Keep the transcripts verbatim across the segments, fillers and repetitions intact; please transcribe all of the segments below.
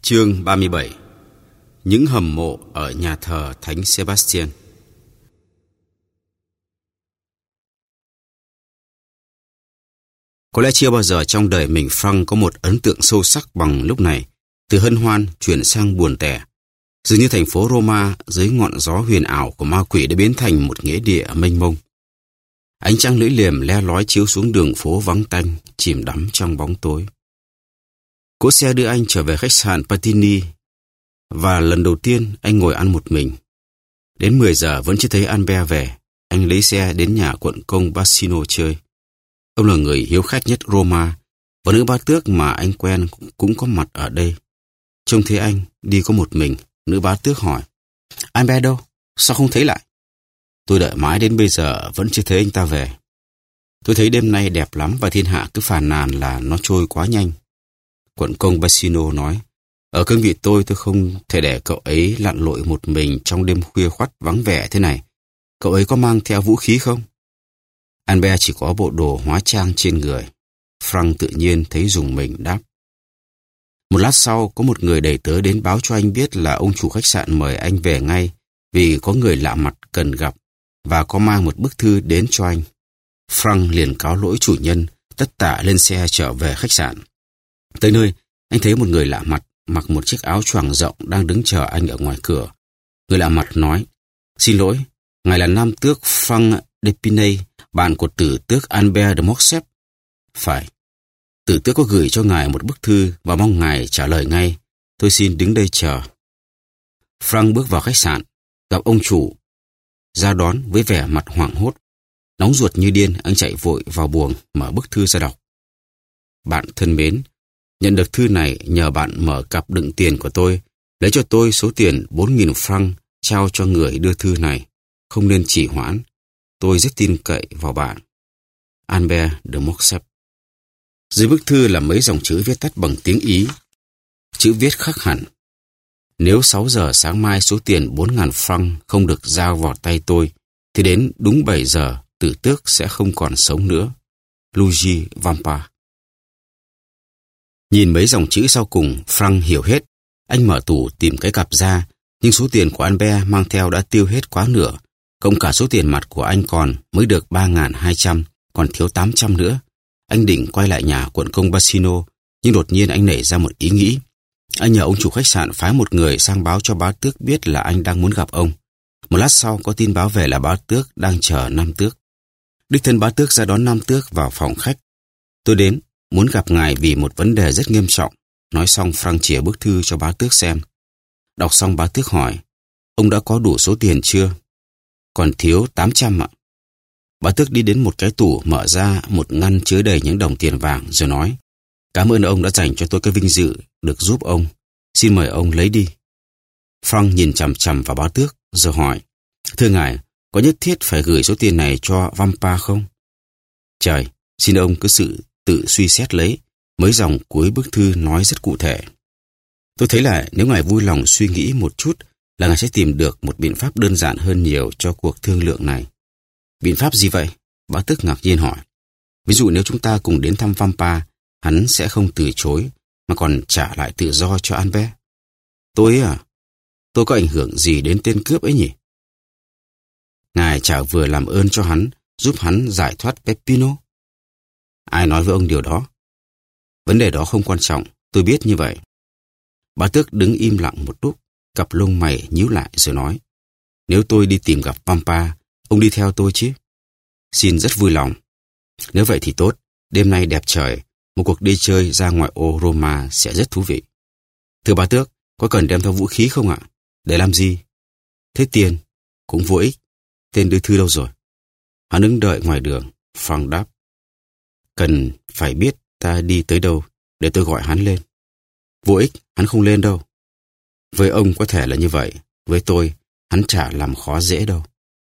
Chương ba mươi bảy. Những hầm mộ ở nhà thờ Thánh Sebastian. Có lẽ chưa bao giờ trong đời mình Frank có một ấn tượng sâu sắc bằng lúc này, từ hân hoan chuyển sang buồn tẻ. Dường như thành phố Roma dưới ngọn gió huyền ảo của ma quỷ đã biến thành một nghĩa địa mênh mông. Ánh trăng lưỡi liềm le lói chiếu xuống đường phố vắng tanh, chìm đắm trong bóng tối. Cỗ xe đưa anh trở về khách sạn Patini, và lần đầu tiên anh ngồi ăn một mình. Đến mười giờ vẫn chưa thấy Albert về. Anh lấy xe đến nhà quận công Bassino chơi. Ông là người hiếu khách nhất Roma, và nữ bá tước mà anh quen cũng có mặt ở đây. Trông thấy anh đi có một mình, nữ bá tước hỏi: Albert đâu? Sao không thấy lại? Tôi đợi mãi đến bây giờ vẫn chưa thấy anh ta về. Tôi thấy đêm nay đẹp lắm và thiên hạ cứ phàn nàn là nó trôi quá nhanh. Quận công Bassino nói: Ở cương vị tôi, tôi không thể để cậu ấy lặn lội một mình trong đêm khuya khoắt vắng vẻ thế này. Cậu ấy có mang theo vũ khí không? Albert chỉ có bộ đồ hóa trang trên người. Frank tự nhiên thấy rùng mình đáp. Một lát sau, có một người đầy tớ đến báo cho anh biết là ông chủ khách sạn mời anh về ngay vì có người lạ mặt cần gặp và có mang một bức thư đến cho anh. Frank liền cáo lỗi chủ nhân, tất tả lên xe trở về khách sạn. Tới nơi, anh thấy một người lạ mặt mặc một chiếc áo choàng rộng đang đứng chờ anh ở ngoài cửa. Người lạ mặt nói: Xin lỗi, ngài là nam tước Frank D'Epinay, bạn của tử tước Albert de Morcerf. Phải. Tử tước có gửi cho ngài một bức thư và mong ngài trả lời ngay. Tôi xin đứng đây chờ. Frank bước vào khách sạn, gặp ông chủ ra đón với vẻ mặt hoảng hốt. Nóng ruột như điên, anh chạy vội vào buồng mở bức thư ra đọc. Bạn thân mến, nhận được thư này nhờ bạn mở cặp đựng tiền của tôi, lấy cho tôi số tiền bốn nghìn franc trao cho người đưa thư này. Không nên trì hoãn. Tôi rất tin cậy vào bạn. Albert de Morcerf. Dưới bức thư là mấy dòng chữ viết tắt bằng tiếng Ý. Chữ viết khắc hẳn: Nếu sáu giờ sáng mai số tiền bốn nghìn franc không được giao vào tay tôi, thì đến đúng bảy giờ tử tước sẽ không còn sống nữa. Luigi Vampa. Nhìn mấy dòng chữ sau cùng, Frank hiểu hết. Anh mở tủ tìm cái cặp ra, nhưng số tiền của Albert mang theo đã tiêu hết quá nửa. Cộng cả số tiền mặt của anh còn mới được ba nghìn hai trăm, còn thiếu tám trăm nữa. Anh định quay lại nhà quận công Bassino, nhưng đột nhiên anh nảy ra một ý nghĩ. Anh nhờ ông chủ khách sạn phái một người sang báo cho bá tước biết là anh đang muốn gặp ông. Một lát sau có tin báo về là bá tước đang chờ nam tước. Đích thân bá tước ra đón nam tước vào phòng khách. Tôi đến, muốn gặp ngài vì một vấn đề rất nghiêm trọng. Nói xong, Frank chìa bức thư cho bá tước xem. Đọc xong, bá tước hỏi: Ông đã có đủ số tiền chưa? Còn thiếu tám trăm ạ. Bá tước đi đến một cái tủ, mở ra một ngăn chứa đầy những đồng tiền vàng rồi nói: Cảm ơn ông đã dành cho tôi cái vinh dự được giúp ông. Xin mời ông lấy đi. Frank nhìn chằm chằm vào bá tước rồi hỏi: Thưa ngài, có nhất thiết phải gửi số tiền này cho Vampa không? Trời, xin ông cứ sự tự suy xét lấy. Mấy dòng cuối bức thư nói rất cụ thể. Tôi thấy là nếu ngài vui lòng suy nghĩ một chút là ngài sẽ tìm được một biện pháp đơn giản hơn nhiều cho cuộc thương lượng này. Biện pháp gì vậy? Bá tước ngạc nhiên hỏi. Ví dụ nếu chúng ta cùng đến thăm Vampa, hắn sẽ không từ chối mà còn trả lại tự do cho Albert. Tôi à? Tôi có ảnh hưởng gì đến tên cướp ấy nhỉ? Ngài chả vừa làm ơn cho hắn, giúp hắn giải thoát Peppino. Ai nói với ông điều đó? Vấn đề đó không quan trọng, tôi biết như vậy. Bá tước đứng im lặng một lúc, cặp lông mày nhíu lại rồi nói: Nếu tôi đi tìm gặp Vampa, ông đi theo tôi chứ? Xin rất vui lòng. Nếu vậy thì tốt, đêm nay đẹp trời, một cuộc đi chơi ra ngoại ô Roma sẽ rất thú vị. Thưa bá tước, có cần đem theo vũ khí không ạ? Để làm gì? Thế tiền? Cũng vô ích. Tên đưa thư đâu rồi? Hắn đứng đợi ngoài đường. Frank đáp: Cần phải biết ta đi tới đâu để tôi gọi hắn lên. Vô ích, hắn không lên đâu. Với ông có thể là như vậy, với tôi, hắn chả làm khó dễ đâu.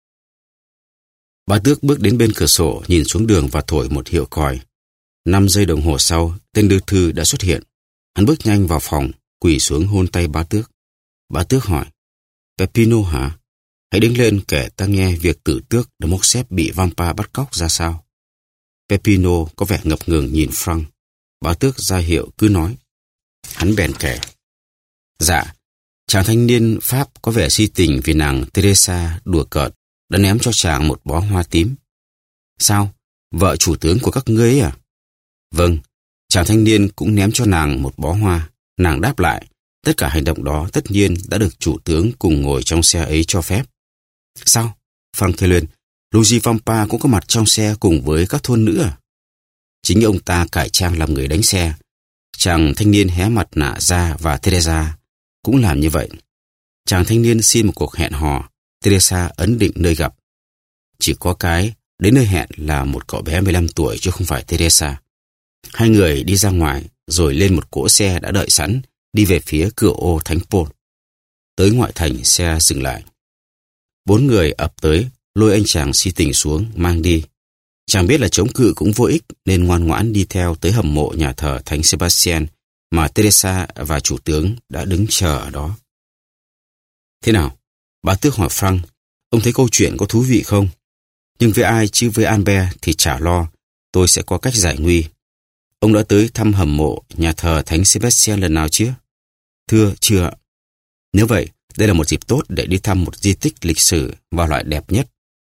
Bá tước bước đến bên cửa sổ, nhìn xuống đường và thổi một hiệu còi. Năm giây đồng hồ sau, tên đưa thư đã xuất hiện. Hắn bước nhanh vào phòng, quỳ xuống hôn tay bá tước. Bá tước hỏi: Peppino hả? Hãy đứng lên kể ta nghe việc tử tước de Morcerf bị Vampa bắt cóc ra sao. Peppino có vẻ ngập ngừng nhìn Frank. Bá tước ra hiệu cứ nói. Hắn bèn kể: Dạ, chàng thanh niên Pháp có vẻ si tình vì nàng Teresa đùa cợt đã ném cho chàng một bó hoa tím. Sao? Vợ chủ tướng của các ngươi ấy à? Vâng, chàng thanh niên cũng ném cho nàng một bó hoa. Nàng đáp lại, tất cả hành động đó tất nhiên đã được chủ tướng cùng ngồi trong xe ấy cho phép. Sao? Frank kêu lên, Luigi Vampa cũng có mặt trong xe cùng với các thôn nữ à? Chính ông ta cải trang làm người đánh xe. Chàng thanh niên hé mặt nạ ra và Teresa cũng làm như vậy. Chàng thanh niên xin một cuộc hẹn hò, Teresa ấn định nơi gặp. Chỉ có cái, đến nơi hẹn là một cậu bé mười lăm tuổi chứ không phải Teresa. Hai người đi ra ngoài, rồi lên một cỗ xe đã đợi sẵn, đi về phía cửa ô Thánh Paul. Tới ngoại thành, xe dừng lại. Bốn người ập tới, lôi anh chàng si tình xuống, mang đi. Chàng biết là chống cự cũng vô ích, nên ngoan ngoãn đi theo tới hầm mộ nhà thờ Thánh Sebastian mà Teresa và chủ tướng đã đứng chờ ở đó. Thế nào? Bá tước hỏi Frank, ông thấy câu chuyện có thú vị không? Nhưng với ai chứ với Albert thì chả lo, tôi sẽ có cách giải nguy. Ông đã tới thăm hầm mộ nhà thờ Thánh Sebastian lần nào chưa? Thưa, chưa. Nếu vậy, đây là một dịp tốt để đi thăm một di tích lịch sử và loại đẹp nhất.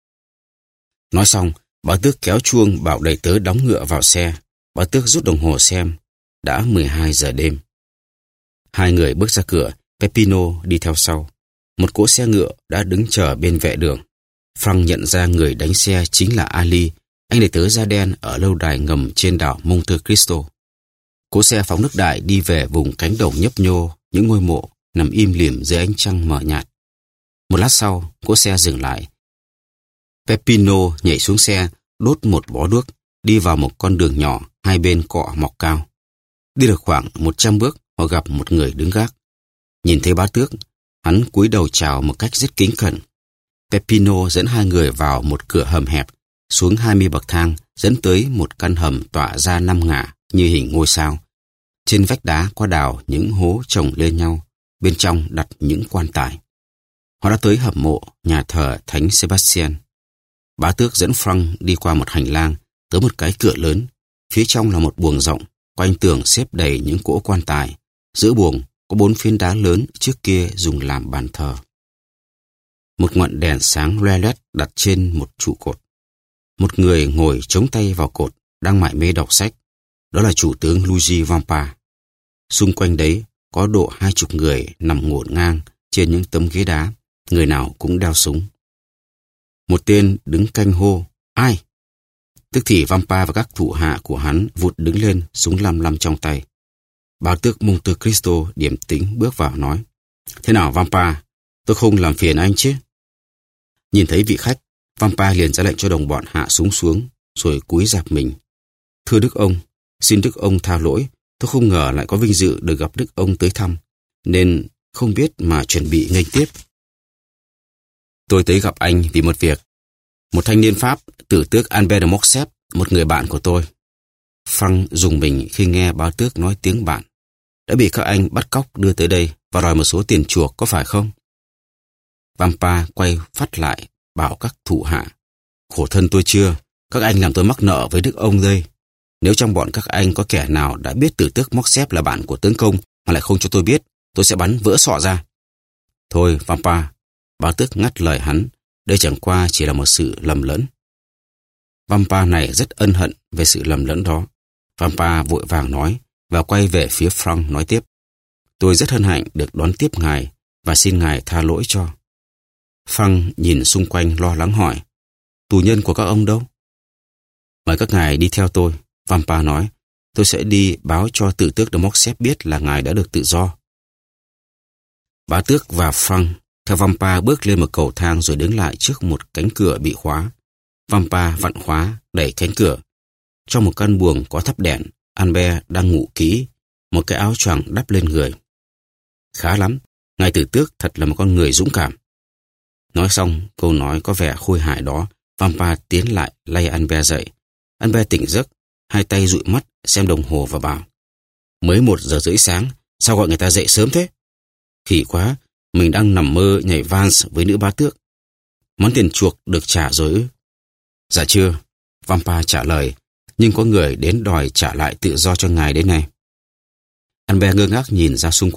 Nói xong, bá tước kéo chuông bảo đầy tớ đóng ngựa vào xe. Bá tước rút đồng hồ xem, đã mười hai giờ đêm. Hai người bước ra cửa, Peppino đi theo sau. Một cỗ xe ngựa đã đứng chờ bên vệ đường. Frank nhận ra người đánh xe chính là Ali, anh đầy tớ da đen ở lâu đài ngầm trên đảo Monte Cristo. Cỗ xe phóng nước đại đi về vùng cánh đồng nhấp nhô, những ngôi mộ nằm im lìm dưới ánh trăng mờ nhạt. Một lát sau, cỗ xe dừng lại. Peppino nhảy xuống xe, đốt một bó đuốc, đi vào một con đường nhỏ, hai bên cọ mọc cao. Đi được khoảng một trăm bước, họ gặp một người đứng gác. Nhìn thấy bá tước, hắn cúi đầu chào một cách rất kính cẩn. Peppino dẫn hai người vào một cửa hầm hẹp, xuống hai mươi bậc thang, dẫn tới một căn hầm tỏa ra năm ngả như hình ngôi sao. Trên vách đá có đào những hố chồng lên nhau, bên trong đặt những quan tài. Họ đã tới hầm mộ nhà thờ Thánh Sebastian. Bá tước dẫn Frank đi qua một hành lang, tới một cái cửa lớn. Phía trong là một buồng rộng, quanh tường xếp đầy những cỗ quan tài. Giữa buồng có bốn phiến đá lớn trước kia dùng làm bàn thờ. Một ngọn đèn sáng loe loét đặt trên một trụ cột. Một người ngồi chống tay vào cột, đang mải mê đọc sách. Đó là chủ tướng Luigi Vampa. Xung quanh đấy có độ hai chục người nằm ngổn ngang trên những tấm ghế đá, người nào cũng đeo súng. Một tên đứng canh hô, ai? Tức thì Vampa và các thủ hạ của hắn vụt đứng lên, súng lăm lăm trong tay. Bá tước Monte Cristo điềm tĩnh bước vào nói, thế nào Vampa, tôi không làm phiền anh chứ? Nhìn thấy vị khách, Vampa liền ra lệnh cho đồng bọn hạ súng xuống, rồi cúi rạp mình. Thưa đức ông, xin đức ông tha lỗi, tôi không ngờ lại có vinh dự được gặp đức ông tới thăm, nên không biết mà chuẩn bị nghênh tiếp. Tôi tới gặp anh vì một việc. Một thanh niên Pháp, tử tước Albert de Morcerf, một người bạn của tôi. Frank rùng mình khi nghe bá tước nói tiếng bạn. Đã bị các anh bắt cóc đưa tới đây và đòi một số tiền chuộc có phải không? Vampa quay phát lại, bảo các thủ hạ. Khổ thân tôi chưa, các anh làm tôi mắc nợ với đức ông đây. Nếu trong bọn các anh có kẻ nào đã biết tử tước Morcerf là bạn của tướng công mà lại không cho tôi biết, tôi sẽ bắn vỡ sọ ra. Thôi Vampa, bá tước ngắt lời hắn, đây chẳng qua chỉ là một sự lầm lẫn. Vampa này rất ân hận về sự lầm lẫn đó. Vampa vội vàng nói và quay về phía Frank nói tiếp. Tôi rất hân hạnh được đón tiếp ngài và xin ngài tha lỗi cho. Frank nhìn xung quanh lo lắng hỏi, tù nhân của các ông đâu? Mời các ngài đi theo tôi, Vampa nói. Tôi sẽ đi báo cho tử tước de Morcerf biết là ngài đã được tự do. Bá tước và Frank theo Vampa bước lên một cầu thang rồi đứng lại trước một cánh cửa bị khóa. Vampa vặn khóa, đẩy cánh cửa. Trong một căn buồng có thắp đèn, Albert đang ngủ kỹ, một cái áo choàng đắp lên người. Khá lắm, ngài tử tước thật là một con người dũng cảm. Nói xong câu nói có vẻ khôi hài đó, Vampa tiến lại lay Albert dậy. Albert tỉnh giấc, hai tay dụi mắt xem đồng hồ và bảo, mới một giờ rưỡi sáng, sao gọi người ta dậy sớm thế? Khỉ quá, mình đang nằm mơ nhảy vals với nữ bá tước. Món tiền chuộc được trả rồi ư? Dạ chưa, Vampa trả lời, nhưng có người đến đòi trả lại tự do cho ngài đấy này. Albert ngơ ngác nhìn ra xung quanh,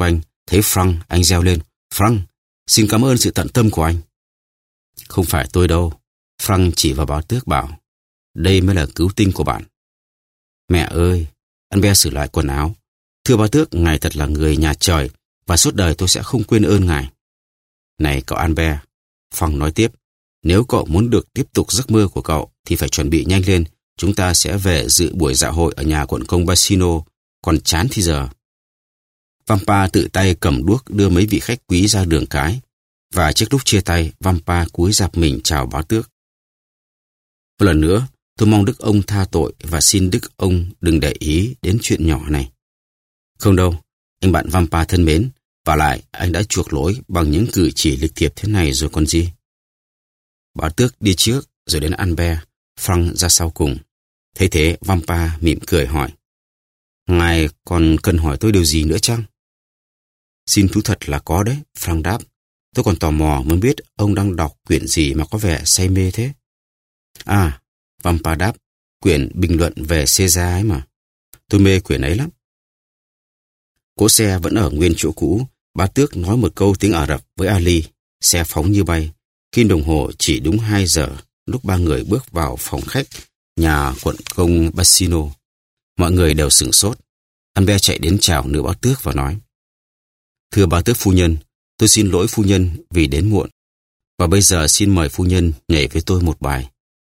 Thấy Frank, anh reo lên, Frank, xin cảm ơn sự tận tâm của anh. Không phải tôi đâu, Frank chỉ vào báo tước bảo, đây mới là cứu tinh của bạn. Mẹ ơi, Albert sửa lại quần áo. Thưa báo tước, ngài thật là người nhà trời, và suốt đời tôi sẽ không quên ơn ngài. Này cậu Albert, Frank nói tiếp, nếu cậu muốn được tiếp tục giấc mơ của cậu, thì phải chuẩn bị nhanh lên, chúng ta sẽ về dự buổi dạ hội ở nhà quận công Bassino, còn chán thì giờ. Vampa tự tay cầm đuốc đưa mấy vị khách quý ra đường cái, và trước lúc chia tay, Vampa cúi rạp mình chào báo tước. Một lần nữa, tôi mong Đức ông tha tội và xin Đức ông đừng để ý đến chuyện nhỏ này. Không đâu, anh bạn Vampa thân mến, và lại anh đã chuộc lỗi bằng những cử chỉ lịch thiệp thế này rồi còn gì. Báo tước đi trước, rồi đến Albert, Frank ra sau cùng. Thấy thế, Vampa mỉm cười hỏi, ngài còn cần hỏi tôi điều gì nữa chăng? Xin thú thật là có đấy, Frank đáp. Tôi còn tò mò muốn biết ông đang đọc quyển gì mà có vẻ say mê thế. À, Vampa đáp, quyển bình luận về Caesar ấy mà. Tôi mê quyển ấy lắm. Cỗ xe vẫn ở nguyên chỗ cũ, bá tước nói một câu tiếng Ả Rập với Ali, xe phóng như bay. Kim đồng hồ chỉ đúng hai giờ lúc ba người bước vào phòng khách nhà quận công Bassino. Mọi người đều sửng sốt. Albert chạy đến chào nữ bá tước và nói, thưa bá tước phu nhân, tôi xin lỗi phu nhân vì đến muộn. Và bây giờ xin mời phu nhân nhảy với tôi một bài.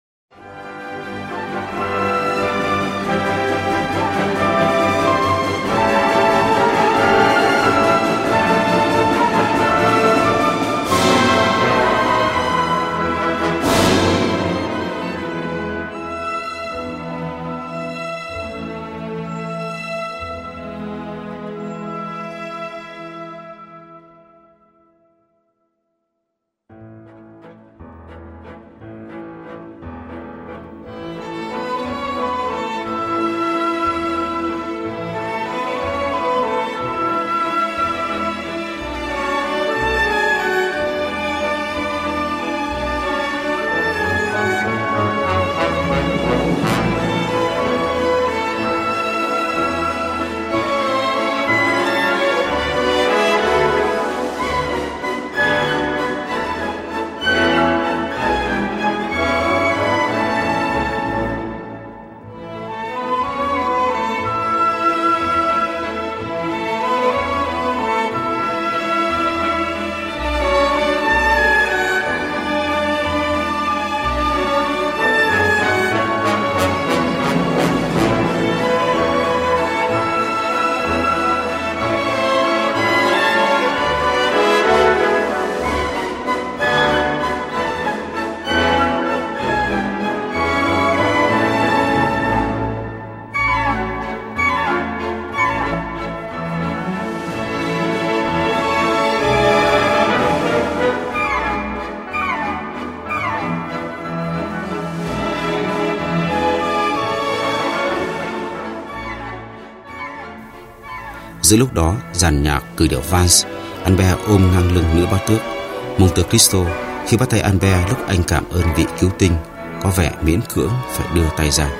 Giữa lúc đó, dàn nhạc cử điệu vals, Albert ôm ngang lưng nữ bá tước. Monte Cristo khi bắt tay Albert lúc anh cảm ơn vị cứu tinh, có vẻ miễn cưỡng phải đưa tay ra.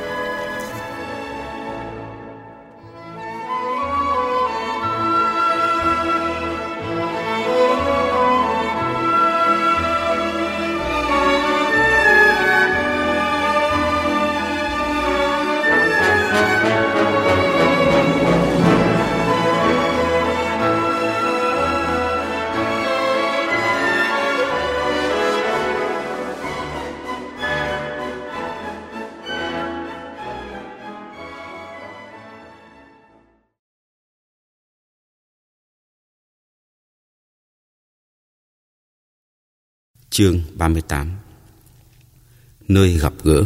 Chương ba mươi tám. Nơi gặp gỡ.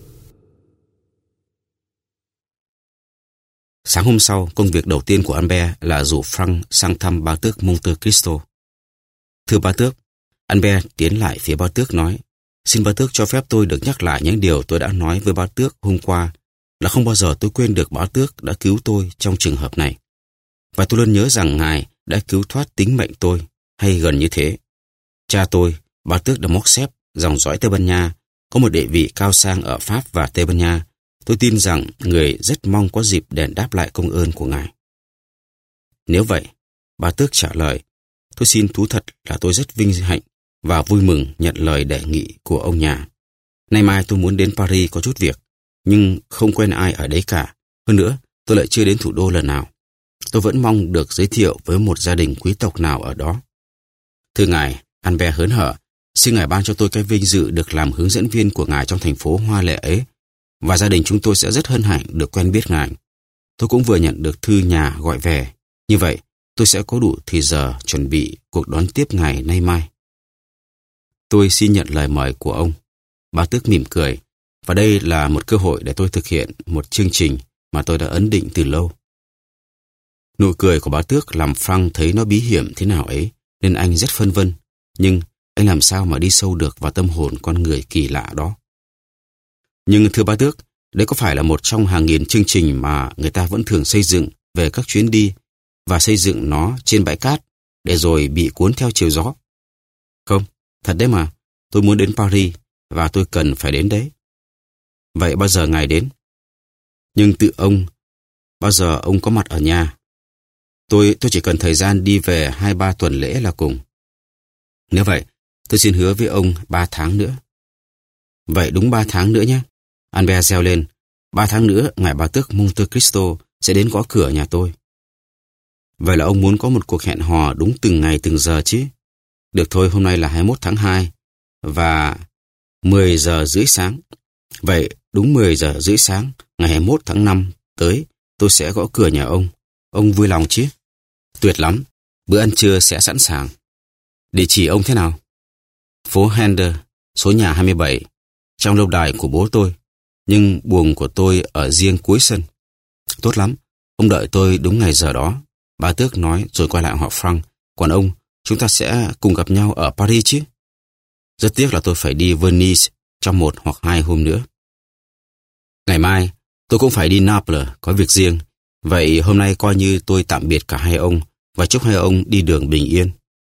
Sáng hôm sau, công việc đầu tiên của Albert là rủ Frank sang thăm bá tước Monte Cristo. Thưa bá tước, Albert tiến lại phía bá tước nói, xin bá tước cho phép tôi được nhắc lại những điều tôi đã nói với bá tước hôm qua, là không bao giờ tôi quên được bá tước đã cứu tôi trong trường hợp này. Và tôi luôn nhớ rằng ngài đã cứu thoát tính mệnh tôi, hay gần như thế. Cha tôi, bá tước de Morcerf, dòng dõi Tây Ban Nha, có một địa vị cao sang ở Pháp và Tây Ban Nha. Tôi tin rằng người rất mong có dịp đền đáp lại công ơn của ngài. Nếu vậy, Bà Tước trả lời, tôi xin thú thật là tôi rất vinh hạnh và vui mừng nhận lời đề nghị của ông nhà. Nay mai tôi muốn đến Paris có chút việc, nhưng không quen ai ở đấy cả. Hơn nữa, tôi lại chưa đến thủ đô lần nào. Tôi vẫn mong được giới thiệu với một gia đình quý tộc nào ở đó. Thưa ngài, Albert hớn hở, xin ngài ban cho tôi cái vinh dự được làm hướng dẫn viên của ngài trong thành phố hoa lệ ấy, và gia đình chúng tôi sẽ rất hân hạnh được quen biết ngài. Tôi cũng vừa nhận được thư nhà gọi về. Như vậy, tôi sẽ có đủ thời giờ chuẩn bị cuộc đón tiếp ngài nay mai. Tôi xin nhận lời mời của ông. Bà Tước mỉm cười, và đây là một cơ hội để tôi thực hiện một chương trình mà tôi đã ấn định từ lâu. Nụ cười của bà Tước làm Frank thấy nó bí hiểm thế nào ấy, nên anh rất phân vân. Nhưng anh làm sao mà đi sâu được vào tâm hồn con người kỳ lạ đó? Nhưng thưa bà Tước, đấy có phải là một trong hàng nghìn chương trình mà người ta vẫn thường xây dựng về các chuyến đi và xây dựng nó trên bãi cát để rồi bị cuốn theo chiều gió? Không, thật đấy mà, tôi muốn đến Paris và tôi cần phải đến đấy. Vậy bao giờ ngài đến? Nhưng tự ông, bao giờ ông có mặt ở nhà? Tôi tôi chỉ cần thời gian đi về hai ba tuần lễ là cùng. Nếu vậy, tôi xin hứa với ông ba tháng nữa. Vậy đúng ba tháng nữa nhé. Albert reo lên. Ba tháng nữa, ngài bà Tước Monte Cristo sẽ đến gõ cửa nhà tôi. Vậy là ông muốn có một cuộc hẹn hò đúng từng ngày từng giờ chứ? Được thôi, hôm nay là hai mươi mốt tháng hai và mười giờ rưỡi sáng. Vậy đúng mười giờ rưỡi sáng, ngày hai mươi mốt tháng năm tới, tôi sẽ gõ cửa nhà ông. Ông vui lòng chứ? Tuyệt lắm, bữa ăn trưa sẽ sẵn sàng. Địa chỉ ông thế nào? Phố Hender, số nhà hai mươi bảy, trong lâu đài của bố tôi. Nhưng buồng của tôi ở riêng cuối sân. Tốt lắm, ông đợi tôi đúng ngày giờ đó. Bà Tước nói rồi quay lại họ Frank. Còn ông, chúng ta sẽ cùng gặp nhau ở Paris chứ? Rất tiếc là tôi phải đi Venice trong một hoặc hai hôm nữa. Ngày mai, tôi cũng phải đi Naples, có việc riêng. Vậy hôm nay coi như tôi tạm biệt cả hai ông và chúc hai ông đi đường bình yên.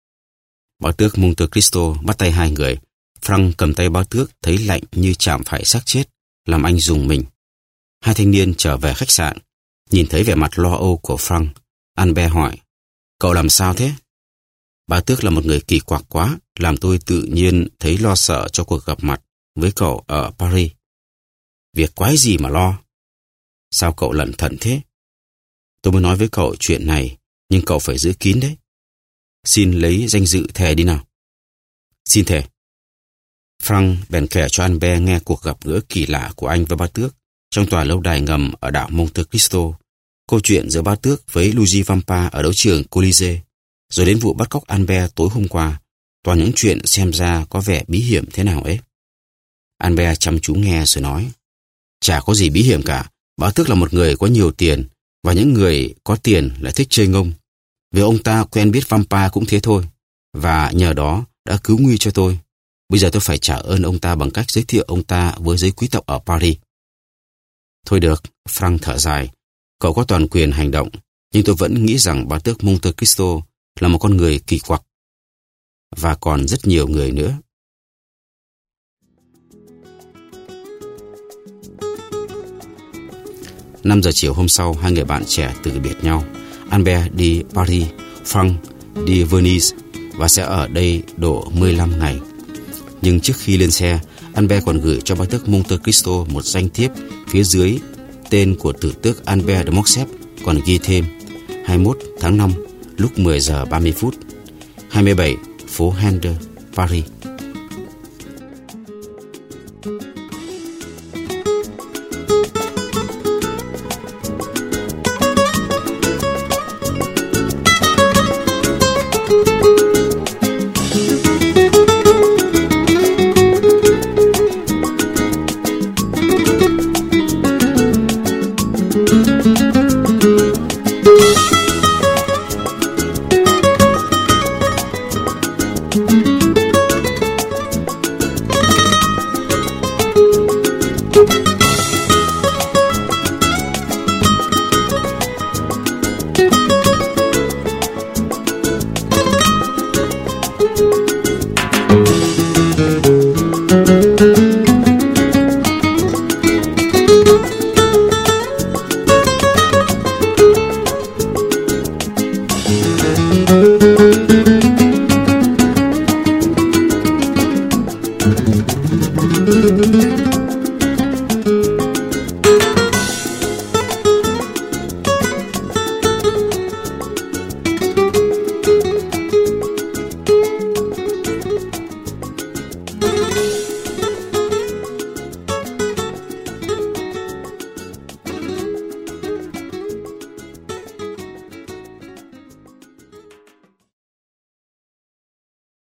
Bà Tước Monte Cristo bắt tay hai người. Frank cầm tay bà Tước thấy lạnh như chạm phải xác chết, làm anh rùng mình. Hai thanh niên trở về khách sạn. Nhìn thấy vẻ mặt lo âu của Frank, Albert hỏi, cậu làm sao thế? Bà Tước là một người kỳ quặc quá, làm tôi tự nhiên thấy lo sợ cho cuộc gặp mặt với cậu ở Paris. Việc quái gì mà lo? Sao cậu lẩn thận thế? Tôi muốn nói với cậu chuyện này, nhưng cậu phải giữ kín đấy. Xin lấy danh dự thề đi nào. Xin thề. Frank bèn kể cho Albert nghe cuộc gặp gỡ kỳ lạ của anh với bà Tước trong tòa lâu đài ngầm ở đảo Monte Cristo, câu chuyện giữa bà Tước với Luigi Vampa ở đấu trường Colisée, rồi đến vụ bắt cóc Albert tối hôm qua, toàn những chuyện xem ra có vẻ bí hiểm thế nào ấy. Albert chăm chú nghe rồi nói, chả có gì bí hiểm cả, bà Tước là một người có nhiều tiền, và những người có tiền lại thích chơi ngông. Vì ông ta quen biết Vampa cũng thế thôi, và nhờ đó đã cứu nguy cho tôi. Bây giờ tôi phải trả ơn ông ta bằng cách giới thiệu ông ta với giới quý tộc ở Paris. Thôi được, Frank thở dài. Cậu có toàn quyền hành động, nhưng tôi vẫn nghĩ rằng bà Tước Monte Cristo là một con người kỳ quặc. Và còn rất nhiều người nữa. Năm giờ chiều hôm sau, hai người bạn trẻ từ biệt nhau. Albert đi Paris, Frank đi Venice và sẽ ở đây độ mười lăm ngày. Nhưng trước khi lên xe, Albert còn gửi cho bà Tước Monte Cristo một danh thiếp phía dưới tên của tử tước Albert de Morcerf, còn ghi thêm hai mươi mốt tháng năm lúc mười giờ ba mươi phút, hai mươi bảy phố Hender, Paris. Thank you.